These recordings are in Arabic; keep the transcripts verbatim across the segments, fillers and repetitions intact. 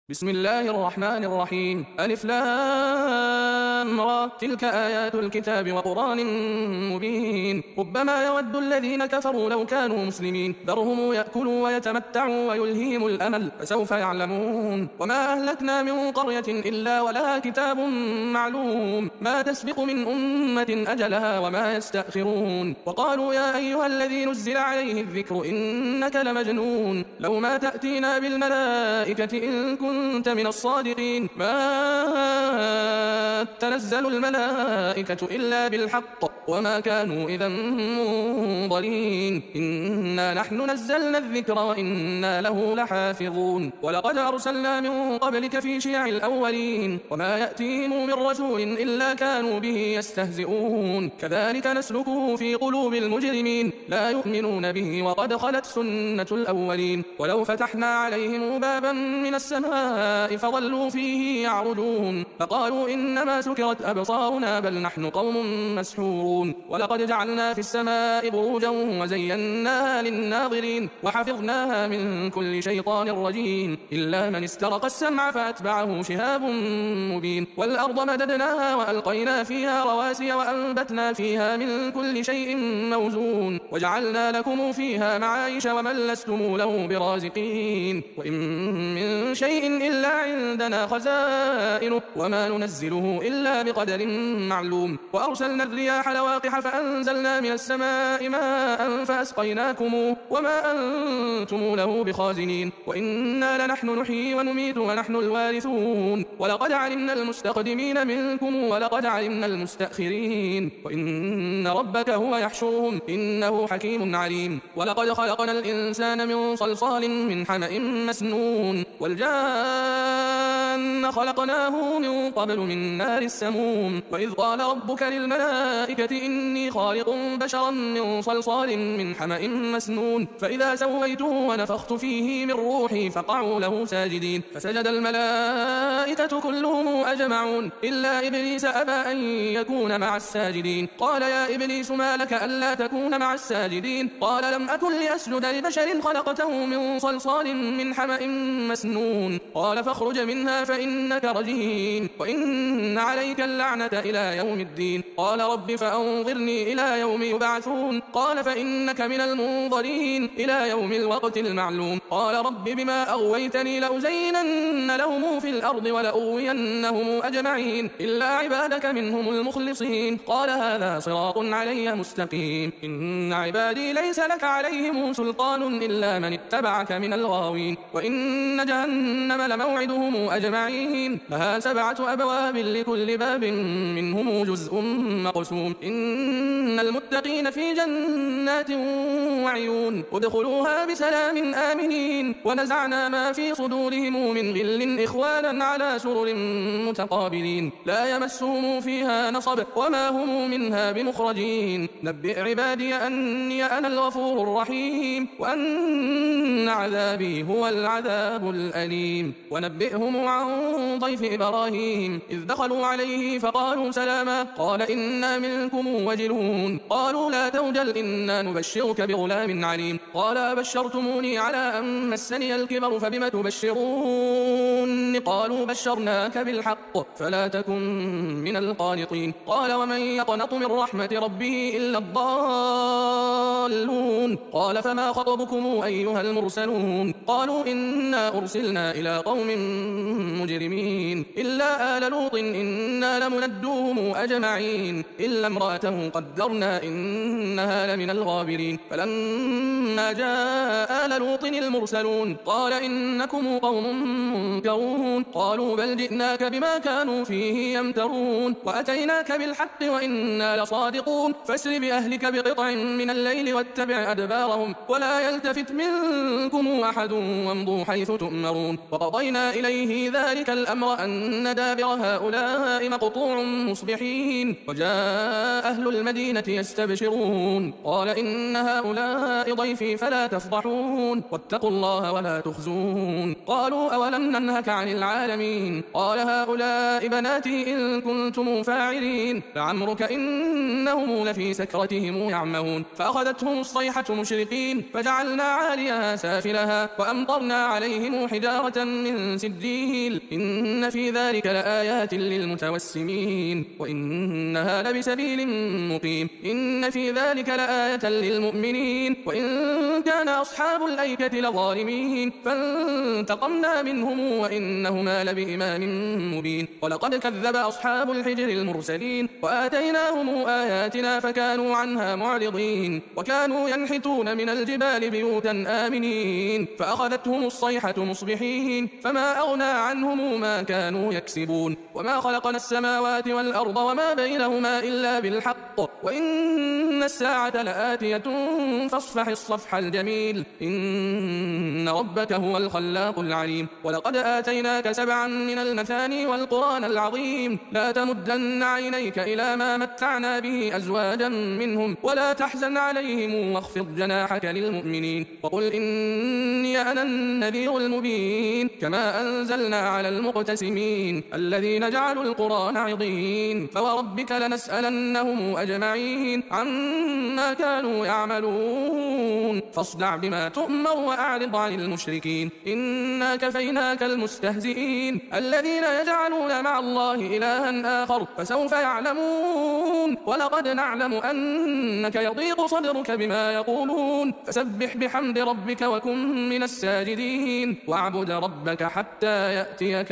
بسم الله الرحمن الرحيم. ألف لام را. تلك آيات الكتاب وقرآن مبين. ربما يود الذين كفروا لو كانوا مسلمين ذرهم يأكلوا ويتمتعوا ويلهيهم الأمل فسوف يعلمون. وما أهلكنا من قرية إلا ولها كتاب معلوم ما تسبق من أمة أجلها وما يستأخرون. وقالوا يا أيها الذي نزل عليه الذكر إنك لمجنون لو ما تأتينا بالملائكة إن كنت كنت من الصادقين. ما تنزل الملائكة إلا بالحق وما كانوا إذا منظرين. إنا نحن نزلنا الذكر وإنا له لحافظون. ولقد أرسلنا من قبلك في شيع الأولين وما يأتيهم من رسول إلا كانوا به يستهزئون. كذلك نسلكه في قلوب المجرمين لا يؤمنون به وقد خلت سنة الأولين. ولو فتحنا عليهم بابا من السماء فظلوا فيه يعرجون فقالوا إنما سكرت أبصارنا بل نحن قوم مسحورون. ولقد جعلنا في السماء بروجا وزيناها للناظرين وحفظناها من كل شيطان رجيم إلا من استرق السمع فأتبعه شهاب مبين. والأرض مددناها وألقينا فيها رواسي وأنبتنا فيها من كل شيء موزون وجعلنا لكم فيها معايش ومن لستم له برازقين. وإن من شيء إلا عندنا خزائنه وما ننزله إلا بقدر معلوم. وأرسلنا الرياح لواقح فأنزلنا من السماء ماء فأسقيناكم وما أنتم له بخازنين. وإنا لنحن نحيي ونميت ونحن الوارثون. ولقد علمنا المستقدمين منكم ولقد علمنا المستأخرين وإن ربك هو يحشرهم إنه حكيم عليم. ولقد خلقنا الإنسان من صلصال من حمأ مسنون والجان خلقناه من قبل من نار السموم. وإذ قال ربك للملائكة إني خالق بشرا من صلصال من حمأ مسنون فإذا سويته ونفخت فيه من روحي فقعوا له ساجدين فسجد الملائكة كلهم أجمعون إلا إبليس أبى أن يكون مع الساجدين. قال يا إبليس ما لك ألا تكون مع الساجدين؟ قال لم أكن لأسجد لبشر خلقته من صلصال من حمأ مسنون. قال فاخرج منها فإنك رجيم وإن عليك اللعنة إلى يوم الدين. قال رب فأنظرني إلى يوم يبعثون. قال فإنك من المنظرين إلى يوم الوقت المعلوم. قال رب بما أغويتني لأزينن لهم في الأرض ولأغوينهم أجمعين إلا عبادك منهم المخلصين. قال هذا صراط علي مستقيم. إن عبادي ليس لك عليهم سلطان إلا من اتبعك من الغاوين. وإن جهنم لموعدهم أجمعين لها سبعة أبواب لكل باب منهم جزء مقسوم. إن المتقين في جنات وعيون ادخلوها بسلام آمنين. ونزعنا ما في صدورهم من غل إخوانا على سرر متقابلين لا يمسهم فيها نصب وما هم منها بمخرجين. نبئ عبادي أني أنا الغفور الرحيم وأن عذابي هو العذاب الأليم. ونبئهم عن ضيف إبراهيم إذ دخلوا عليه فقالوا سلاما قال إنا منكم وجلون. قالوا لا توجل إنا نبشرك بغلام عليم. قال أبشرتموني على أن مسني الكبر فبم تبشرون؟ قالوا بشرناك بالحق فلا تكن من القانطين. قال ومن يقنط من رحمة ربه إلا الضالون. قال فما خطبكم أيها المرسلون؟ قالوا إنا أرسلنا إلى قوم مجرمين إلا آل لوط إنا لمندوهم أجمعين إلا امرأته قدرنا إنها لمن الغابرين. فلما جاء آل لوط المرسلون قال إنكم قوم منكرون. قالوا بل جئناك بما كانوا فيه يمترون وأتيناك بالحق وإنا لصادقون. فاسر بأهلك بقطع من الليل واتبع أدبارهم ولا يلتفت منكم أحد وامضوا حيث تؤمرون. وقضينا إليه ذلك الأمر أن دابر هؤلاء مقطوع مصبحين. وجاء أهل المدينة يستبشرون قال إن هؤلاء ضيفي فلا تفضحون واتقوا الله ولا تخزون. قالوا أولم ننهك عن العالمين. قال هؤلاء بناتي إن كنتم فاعلين لعمرك إنهم لفي سكرتهم يعمهون. فأخذتهم الصيحة مشرقين فجعلنا عاليها سافلها وأمطرنا عليهم حجارة من سجيل إن في ذلك لآيات للمتوسمين وإنها لبسبيل مقيم إن في ذلك لآية للمؤمنين وإن كان أصحاب الأيكة لظالمين فانتقمنا منهم وإنهما لبإمام مبين. ولقد كذب أصحاب الحجر المرسلين وآتيناهم آياتنا فكانوا عنها معرضين وكانوا ينحتون من الجبال بيوتا آمنين فأخذتهم الصيحة مصبحين فما أغنى عنهم ما كانوا يكسبون. وما خلقنا السماوات والأرض وما بينهما إلا بالحق وإن الساعة لآتية فاصفح الصفح الجميل إن ربك هو الخلاق العليم. ولقد آتيناك سبعا من المثاني والقرآن العظيم لا تمدن عينيك إلى ما متعنا به أزواجا منهم ولا تحزن عليهم واخفض جناحك للمؤمنين وقل إني أنا النذير المبين. كما أنزلنا على المقتسمين الذين جعلوا القرآن عضين فوربك لنسألنهم أجمعين عما كانوا يعملون فاصدع بما تؤمر وأعرض عن المشركين إنا كفيناك المستهزئين الذين يجعلون مع الله إلها آخر فسوف يعلمون. ولقد نعلم أنك يضيق صدرك بما يقولون فسبح بحمد ربك وكن من الساجدين واعبد ربك حتى يأتيك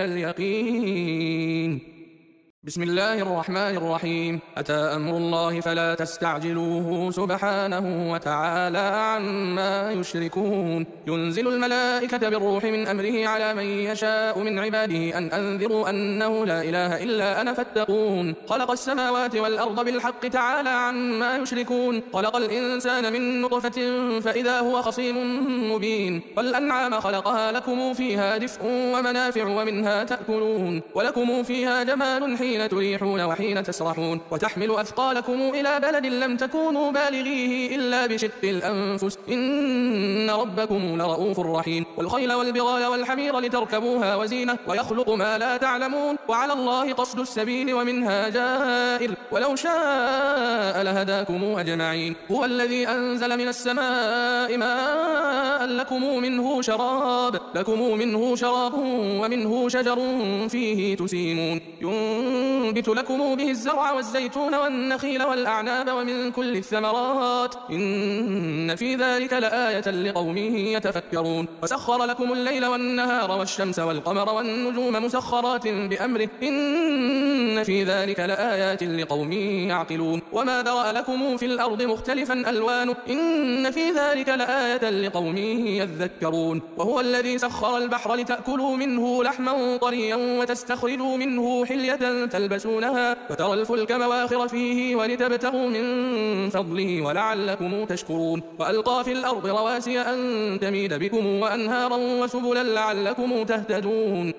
اليقين. بسم الله الرحمن الرحيم. أتى أمر الله فلا تستعجلوه سبحانه وتعالى عما يشركون. ينزل الملائكة بالروح من أمره على من يشاء من عباده أن أنذروا أنه لا إله إلا أنا فاتقون. خلق السماوات والأرض بالحق تعالى عما يشركون. خلق الإنسان من نطفة فإذا هو خصيم مبين. والأنعام خلقها لكم فيها دفء ومنافع ومنها تأكلون ولكم فيها جمال حين حين تريحون وحين تسرحون وتحمل أثقالكم إلى بلد لم تكونوا بالغيه إلا بشق الأنفس إن ربكم لرؤوف رحيم. والخيل والبغال والحمير لتركبوها وزينة ويخلق ما لا تعلمون وعلى الله قصد السبيل ومنها جائر ولو شاء لهداكم أجمعين. هو الذي أنزل من السماء ماء لكم منه شراب لكم منه شراب ومنه شجر فيه تسيمون ينبت لكم به الزرع والزيتون والنخيل والأعناب ومن كل الثمرات إن في ذلك لآية لقوم يتفكرون. وسخر لكم الليل والنهار والشمس والقمر والنجوم مسخرات بأمره إن في ذلك لآيات لقوم يعقلون. وما ذرأ لكم في الأرض مختلفا ألوانه إن في ذلك لآية لقوم يذكرون. وهو الذي سخر البحر لتأكلوا منه لحما طريا وتستخرجوا منه حلية تلبسونها وترى الفلك مواخر فيه ولتبتغوا من فضله ولعلكم تشكرون. وألقى في الأرض رواسي أن تميد بكم وأنهارا وسبلا لعلكم تهتدون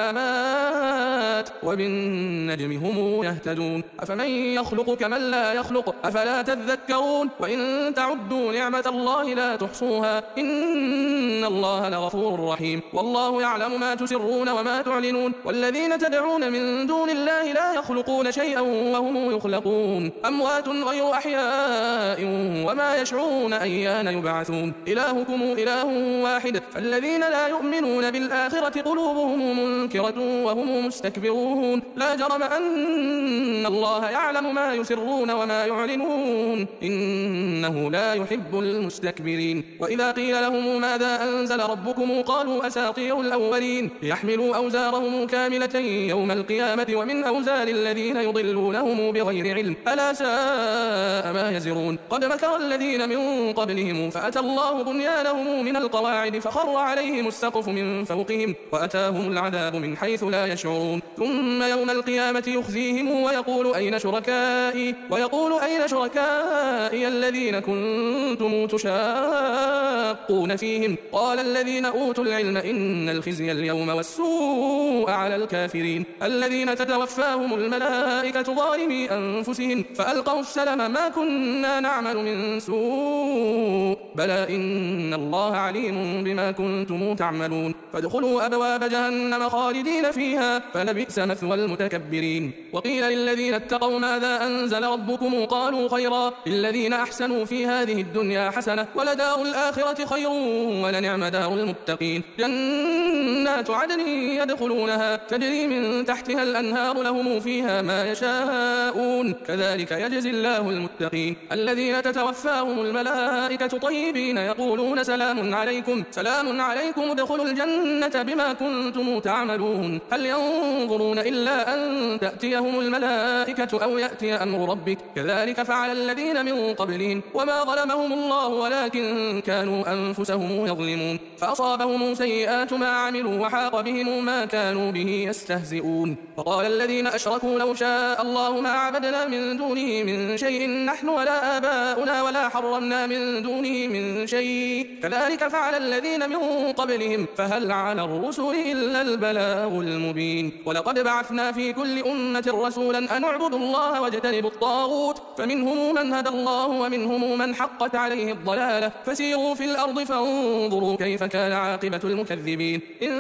وعلامات وبالنجم هم يهتدون. أفمن يخلق كمن لا يخلق أفلا تذكرون. وإن تعدوا نعمة الله لا تحصوها إن الله لغفور رحيم. والله يعلم ما تسرون وما تعلنون. والذين تدعون من دون الله لا يخلقون شيئا وهم يخلقون أموات غير أحياء وما يشعرون أيان يبعثون. إلهكم إله واحد فالذين لا يؤمنون بالآخرة قلوبهم منكرة وهم مستكبرون. لا جرم أن الله يعلم ما يسرون وما يعلنون إنه لا يحب المستكبرين. وإذا قيل لهم ماذا أنزل ربكم قالوا أساطير الأولين ليحملوا أوزارهم كاملة يوم القيامة ومن أوزار الذين يضلونهم بغير علم ألا ساء ما يزرون. قد مكر الذين من قبلهم فأتى الله بنيانهم من القواعد فخر عليهم السقف من فوقهم وأتاهم العذاب من حيث لا يشعرون. ثم يوم القيامة يخزيهم ويقول أين شركائي ويقول أين شركائي الذين كنتم تشاقون فيهم قال الذين أوتوا العلم إن الخزي اليوم والسوء على الكافرين الذين تتوفى تتوفاهم الملائكة ظالمي أنفسهم فألقوا السلم ما كنا نعمل من سوء بلى إن الله عليم بما كنتم تعملون فادخلوا أبواب جهنم خالدين فيها فلبئس مثوى المتكبرين وقيل للذين اتقوا ماذا أنزل ربكم قالوا خيرا للذين أحسنوا في هذه الدنيا حسنة ولدار الآخرة خير ولنعم دار المتقين جنات عدن يدخلونها تجري من تحتها الأنهار لهم فيها ما يشاءون كذلك يجزي الله المتقين الذين تتوفاهم الملائكة طيبين يقولون سلام عليكم سلام عليكم ادخلوا الجنة بما كنتم تعملون هل ينظرون إلا أن تأتيهم الملائكة أو يأتي أمر ربك كذلك فعل الذين من قبلهم وما ظلمهم الله ولكن كانوا أنفسهم يظلمون فأصابهم سيئات ما عملوا وحاق بهم ما كانوا به يستهزئون وقال الذين أشركوا لو شاء الله ما عبدنا من دونه من شيء نحن ولا آباؤنا ولا حرمنا من دونه من شيء كذلك فعل الذين من قبلهم فهل على الرسل إلا البلاغ المبين ولقد بعثنا في كل أمة رسولا أن اعبدوا الله واجتنبوا الطاغوت فمنهم من هدى الله ومنهم من حقت عليه الضلالة فسيروا في الأرض فانظروا كيف كان عاقبة المكذبين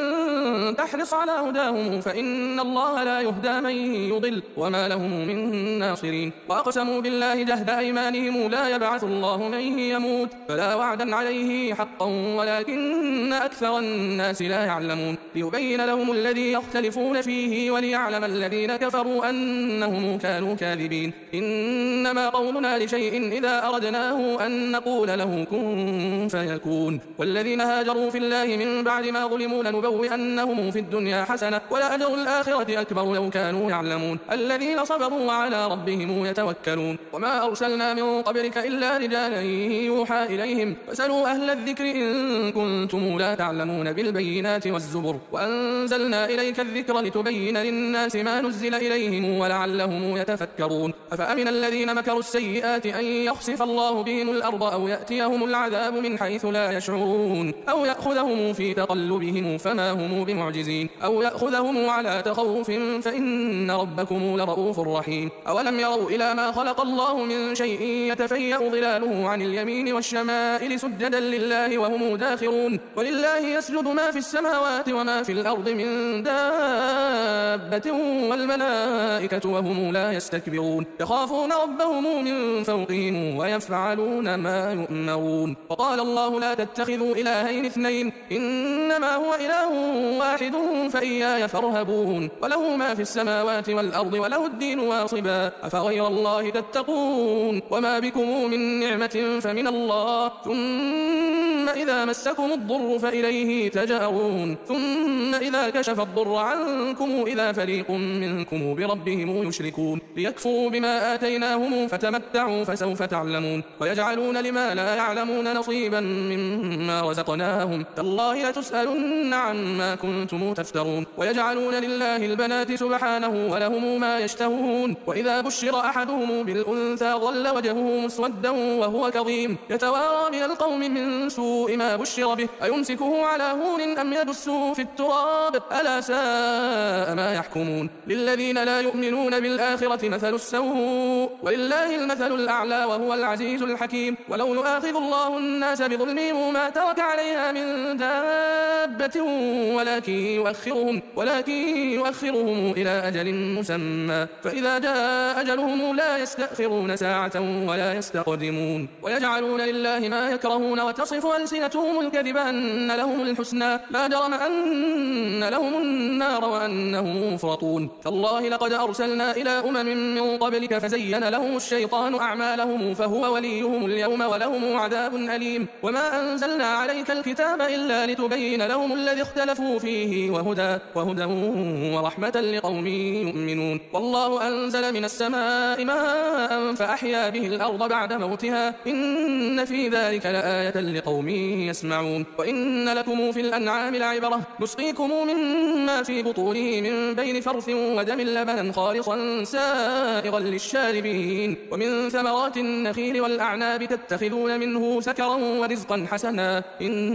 إن تحرص على هداهم فإن الله لا يهدى من يضل وما لهم من ناصرين وأقسموا بالله جهد أيمانهم لا يبعث الله من يموت فلا وعدا عليه حقا ولكن أكثر الناس لا يعلمون ليبين لهم الذي يختلفون فيه وليعلم الذين كفروا أنهم كانوا كاذبين إنما قولنا لشيء إذا أردناه أن نقول له كن فيكون والذين هاجروا في الله من بعد ما ظلموا لنبوئنهم في الدنيا حسنة ولأجر الآخرة أكبر لو كانوا يعلمون الذين صبروا وعلى ربهم يتوكلون وما أرسلنا من قبلك إلا رجالا يوحى إليهم فسألوا أهل الذكر إن كنتم لا تعلمون بالبينات والزبر وأنزلنا إليك الذكر لتبين للناس ما نزل إليهم ولعلهم يتفكرون أفأمن الذين مكروا السيئات أن يخسف الله بهم الأرض أو يأتيهم العذاب من حيث لا يشعرون أو يأخذهم في تقلبهم فما هم بمعجزين أو يأخذهم على تخوف فإن ربكم لرؤوف رحيم أولم يروا إلى ما خلق الله من شيء يتفيأ ظلاله عن اليمين والشمائل سجدا لله وهم داخرون ولله يسجد ما في السماوات وما في الأرض من دابة والملائكة وهم لا يستكبرون يخافون ربهم من فوقهم ويفعلون ما يؤمرون وقال الله لا تتخذوا إلهين اثنين إنما هو إله واحد فإياي فارهبون وله ما في السماوات والأرض وله الدين واصبا أفغير الله تتقون وما بكم من نعمة فمن الله ثم إذا مسكم الضر فإليه تجأرون ثم إذا كشف الضر عنكم إذا فريق منكم بربهم يشركون ليكفروا بما آتيناهم فتمتعوا فسوف تعلمون ويجعلون لما لا يعلمون نصيبا مما رزقناهم تالله لتسألن عما كنتم تفترون ويجعلون لله البنات سبحانه ولهم ما يشتهون وإذا بشر أحدهم بالأنثى ظل وجهه مسودا وهو كظيم يتوارى من القوم من سوء ما بشر به أيمسكه على هون أم يدسه في التراب ألا ساء ما يحكمون للذين لا يؤمنون بالآخرة مثل السوء ولله المثل الأعلى وهو العزيز الحكيم ولو يؤاخذ الله الناس بظلمهم ما ترك عليها من دابة ولكن يؤخرهم ولكن يؤخرهم إلى أجل مسمى فإذا جاء أجلهم لا يستأخرون ساعة ولا يستقدمون ويجعلون لله ما يكرهون وتصف ألسنتهم الكذب أن لهم الحسنى لا جرم أن لهم النار وأنهم مفرطون تالله لقد أرسلنا إلى أمم من قبلك فزين لهم الشيطان أعمالهم فهو وليهم اليوم ولهم عذاب أليم وما أنزلنا عليك الكتاب إلا لتبين لهم الذي اختلفوا فيه وهدى, وهدى ورحمة لقوم يؤمنون والله أنزل من السماء ماء فأحيا به الأرض بعد موتها إن في ذلك لآية لقوم يسمعون. وإن لكم في الأنعام لعبرة نسقيكم مما في بطونه من بين فرث ودم لبنا خالصا سائغا للشاربين ومن ثمرات النخيل والأعناب تتخذون منه سكرا ورزقا حسنا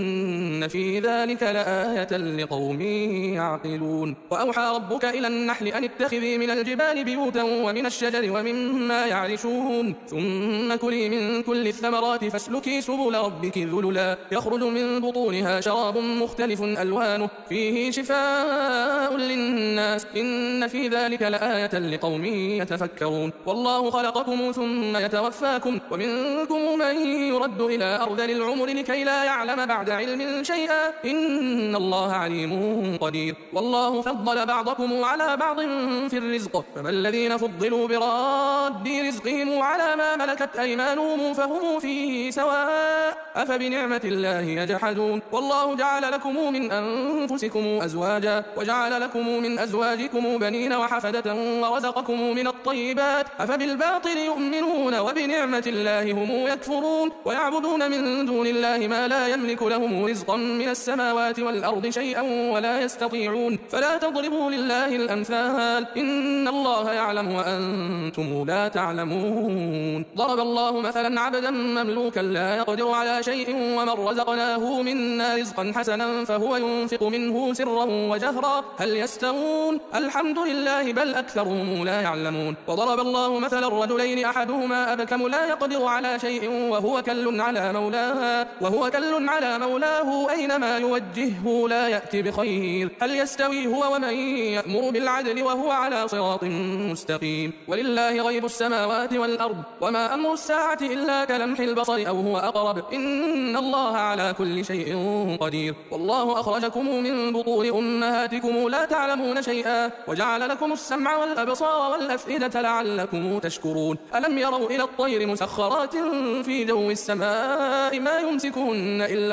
إن في ذلك لآية لقوم يعقلون. وأوحى ربك إلى النحل أن اتخذي من الجبال بيوتا ومن الشجر ومما يعرشون ثم كلي من كل الثمرات فاسلكي سبل ربك ذللا يخرج من بطونها شراب مختلف ألوانه فيه شفاء للناس إن في ذلك لآية لقوم يتفكرون. والله خلقكم ثم يتوفاكم ومنكم من يرد إلى أرذل العمر لكي لا يعلم بعد علم شيئا إن الله عليم قدير. والله فضل بعضكم على بعض في الرزق فما الذين فضلوا براد رزقهم على ما ملكت أيمانهم فهم فيه سواء أفبنعمة الله يجحدون. والله جعل لكم من أنفسكم أزواجا وجعل لكم من أزواجكم بنين وحفدة ورزقكم من الطيبات أفبالباطل يؤمنون وبنعمة الله هم يكفرون ويعبدون من دون الله ما لا يملك لهم رزقا من السماوات والأرض شيئا ولا يستطيعون فلا تضربوا لله الأمثال إن الله يعلم وأنتم لا تعلمون. ضرب الله مثلا عبدا مملوكا لا يقدر على شيء ومن رزقناه منا رزقا حسنا فهو ينفق منه سرا وجهرا هل يستوون الحمد لله بل أكثرهم لا يعلمون. وضرب الله مثلا الرجلين أحدهما أبكم لا يقدر على شيء وهو كل على مولاه وهو كل على مولاه أينما يوجهه لا يأتي بخير هل يستوي هو ومن يأمر بالعدل وهو على صراط مستقيم. ولله غيب السماوات والأرض وما أمر الساعة إلا كلمح البصر أو هو أقرب إن الله على كل شيء قدير. والله أخرجكم من بطون أمهاتكم لا تعلمون شيئا وجعل لكم السمع والأبصار والأفئدة لعلكم تشكرون. ألم يروا إلى الطير مسخرات في جو السماء ما يمسكهن إلا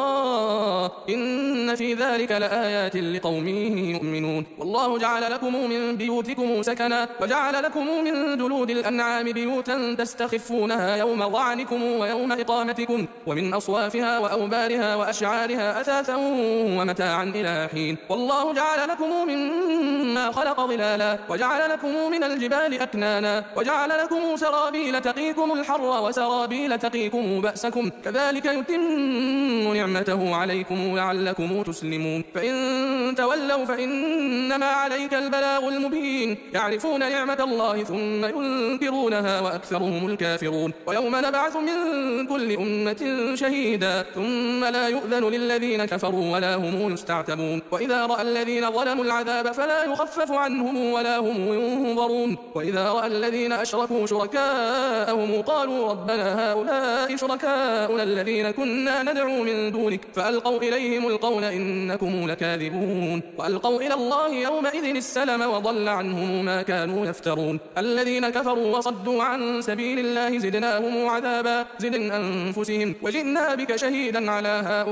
الله إن في ذلك لآيات لقوم يؤمنون. والله جعل لكم من بيوتكم سكنا وجعل لكم من جلود الأنعام بيوتا تستخفونها يوم ضعنكم ويوم إقامتكم ومن أصوافها وأوبارها وأشعارها أثاثا ومتاعا إلى حين. والله جعل لكم مما خلق ظلالا وجعل لكم من الجبال أكنانا وجعل لكم سرابيل تقيكم الحر وسرابيل تقيكم بأسكم كذلك يتم نعمته عليكم لعلكم تسلمون. فإن تولوا فإنما عليك البلاغ المبين يعرفون نعمة الله ثم ينكرونها وأكثرهم الكافرون. ويوم نبعث من كل أمة شهيدا ثم لا يؤذن للذين كفروا ولا هم يستعتبون. وإذا رأى الذين ظلموا العذاب فلا يخفف عنهم ولا هم ينظرون. وإذا رأى الذين أشركوا شركاءهم قالوا ربنا هؤلاء شركاؤنا الذين كنا ندعو من دونك فألقوا إليهم القول إنكم لكاذبون. وألقوا إلى الله يومئذ السلم وضل عنهم ما كانوا يفترون. الذين كفروا وصدوا عن سبيل الله زدناهم عذابا زد أنفسهم وجئنا بك شهيدا على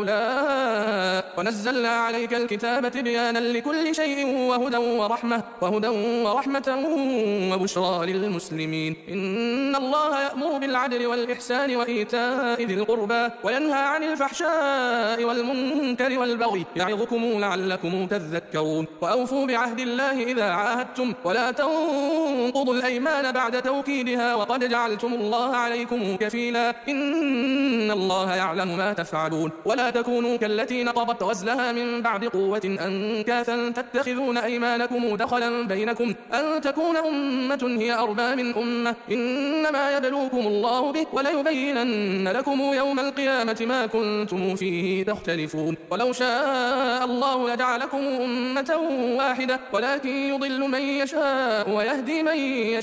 هؤلاء ونزلنا عليك الكتاب تبيانا لكل شيء وهدى ورحمة وهدى ورحمة وبشرى للمسلمين. إن الله يأمر بالعدل والإحسان وإيتاء ذي القربى وينهى عن الفحشاء والمنكر والبغي يعظكم لعلكم تذكرون. وأوفوا بعهد الله إذا عاهدتم ولا تنقضوا الأيمان بعد توكيدها وقد جعلتم الله عليكم كفيلا إن الله يعلم ما تفعلون. ولا تكونوا كالتي نقضت غزلها من بعد قوة أنكاثا تتخذون أيمانكم دخلا بينكم أن تكون أمة هي أربى من أمة إنما يبلوكم الله به وليبينن لكم يوم القيامة ما كنتم فيه تختلفون. ولو شاء الله لجعلكم أمة واحدة ولكن يضل من يشاء ويهدي من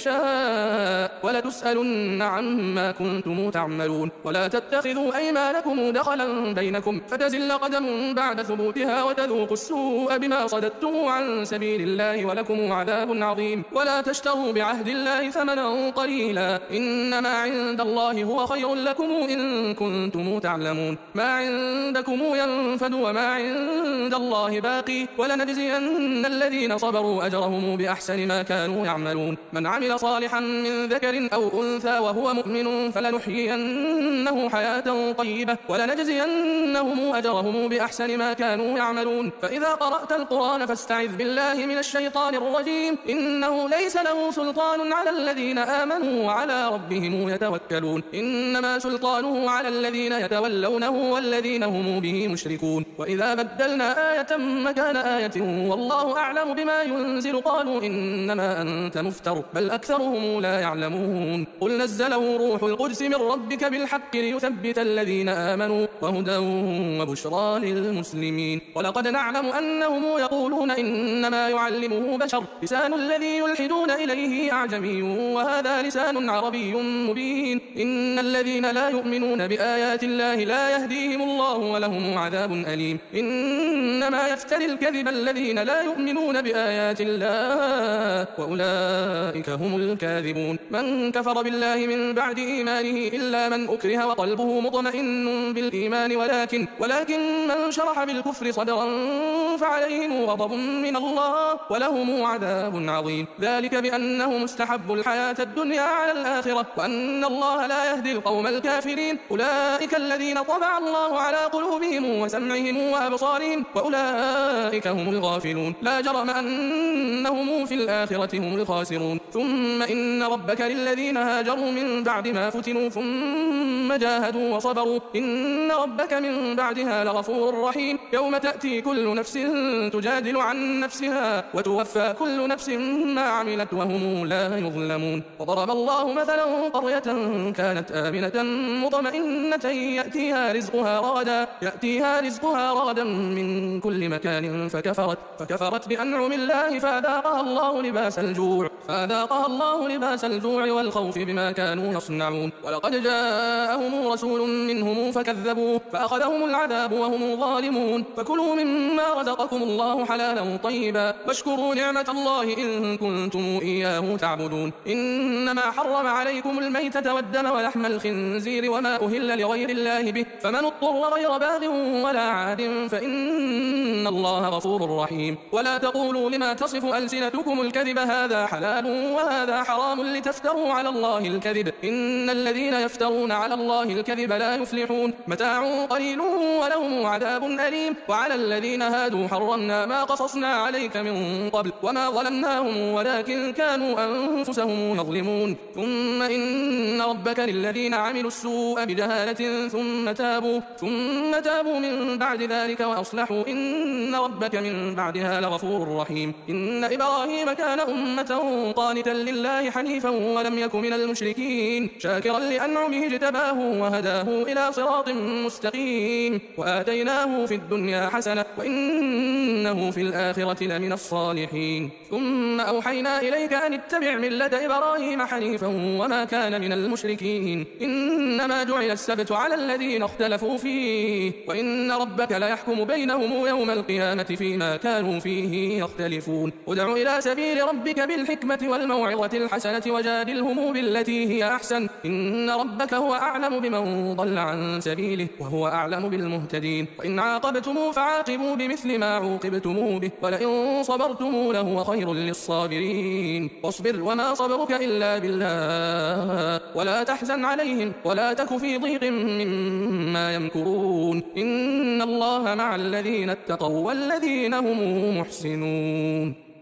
يشاء ولتسألن عما كنتم تعملون. ولا تتخذوا أيمانكم دخلا بينكم فتزل قدم بعد ثبوتها وتذوقوا السوء بما صددتم عن سبيل الله ولكم عذاب عظيم. ولا تشتروا بعهد الله ثمنا قليلا إنما عند الله هو خير لكم إن كنتم تعلمون. ما عندكم ينفد وما عند الله باقي ولنجزين الذين صبروا أجرهم بأحسن ما كانوا يعملون. من عمل صالحا من ذكر أو أنثى وهو مؤمن فلنحيينه حياة حسنة طيبة ولنجزينهم أجرهم بأحسن ما كانوا يعملون. فإذا قرأت القرآن فاستعذ بالله من الشيطان الرجيم إنه ليس له سلطان على الذين آمنوا وعلى ربهم يتوكلون. إنما سلطانه على الذين يتولونه والذين هم به مشركون. وإذا بدلنا آية مكان آية والله أعلم بما ينزل قالوا إنما أنت مفتر بل أكثرهم لا يعلمون. قل نزله روح القدس من ربك بالحق ليثبت الذين آمنوا وهدى وبشرى للمسلمين. ولقد نعلم أنهم يقولون إنما يعلمه بشر لسان الذي يلحدون إليه أعجمي وهذا لسان عربي مبين. إن الذين لا يؤمنون بآيات الله لا يهديهم الله ولهم عذاب أليم. إنما يفتري الكذب الذين لا يؤمنون بآيات الله وأولئك هم الكاذبون. من كفر بالله من بعد إيمانه إلا من أكره وقلبه مطمئن بالإيمان ولكن ولكن من شرح بالكفر صدرا فعليهم غضب من الله ولهم عذاب عظيم. ذلك بأنهم استحبوا الحياة الدنيا على الآخرة وأن الله لا يهدي القوم الكافرين. أولئك الذين طبع الله على قلوبهم وسمعهم وأبصارهم وأولئك هم الغافلون. لا جرم أنهم في الآخرة هم الخاسرون. ثم إن ربك للذين هاجروا من بعد ما فتنوا ثم جاهدوا وصبروا إن ربك من بعدها لغفور رحيم. يوم تأتي كل نفس تجادل عن نفسها وتوفى كل نفس ما عملت وهم لا يظلمون. وضرب الله مثلا قرية كانت آمنة مطمئنة يأتيها رزقها رغدا يأتيها رزقها رغدا من كل مكان فكفرت فكفرت بأنعم الله فأذاقها الله لباس الجوع فأذاقها الله لباس الجوع والخوف بما كانوا يصنعون. ولقد جاءهم رسول منهم فكذبوه فأخذهم العذاب وهم ظالمون. فكلوا مما رزقكم الله حلالا طيبا واشكروا نعمة الله إن كنتم إياه تعبدون. إنما حرم عليكم الميتة والدم ولحم الخنزير وما أهل لغير الله به فمن اضطر غير باغ ولا عاد فإن الله غفور رحيم. ولا تقولوا لما تصف ألسنتكم الكذب هذا حلال وهذا حرام لتفتروا على الله الكذب إن الذين يفترون على الله الكذب لا يفلحون. متاع قليل ولهم عذاب أليم. وعلى الذين هادوا حرمنا ما قصصنا عليك من قبل وما ظلمناهم ولكن كانوا أنفسهم يظلمون. ثم إن ربك للذين عملوا السوء بجهالة ثم تابوا ثم تابوا من بعد ذلك وأصلحوا إن ربك من بعدها لغفور رحيم. إن إبراهيم كان أمة قانتا لله حنيفا ولم يك من المشركين شاكرا لأنعمه اجتباه وهداه إلى صراط مستقيم وآتيناه في الدنيا حسنة وإنه في الآخرة لمن الصالحين. ثم أوحينا إليك أن اتبع ملة إبراهيم حنيفا وما كان من المشركين. إنما جعل السبت على الذين اختلفوا فيه وإن ربك ليحكم بينهم يوم القيامة فيما كانوا فيه يختلفون. ادع إلى سبيل ربك بالحكمة والموعظة الحسنة وجادلهم بالتي هي أحسن إن ربك هو أعلم بمن ضل عن سبيله وهو أعلم بالمهتدين. وإن عاقبتم فعاقبوا بمثل ما عوقبتم به ولئن صبرتم لهو خير للصابرين. واصبر وما صبرك إلا بالله ولا تحزن عليهم ولا تك في ضيق مما يمكرون إن الله مع الذين اتقوا والذين هم محسنون.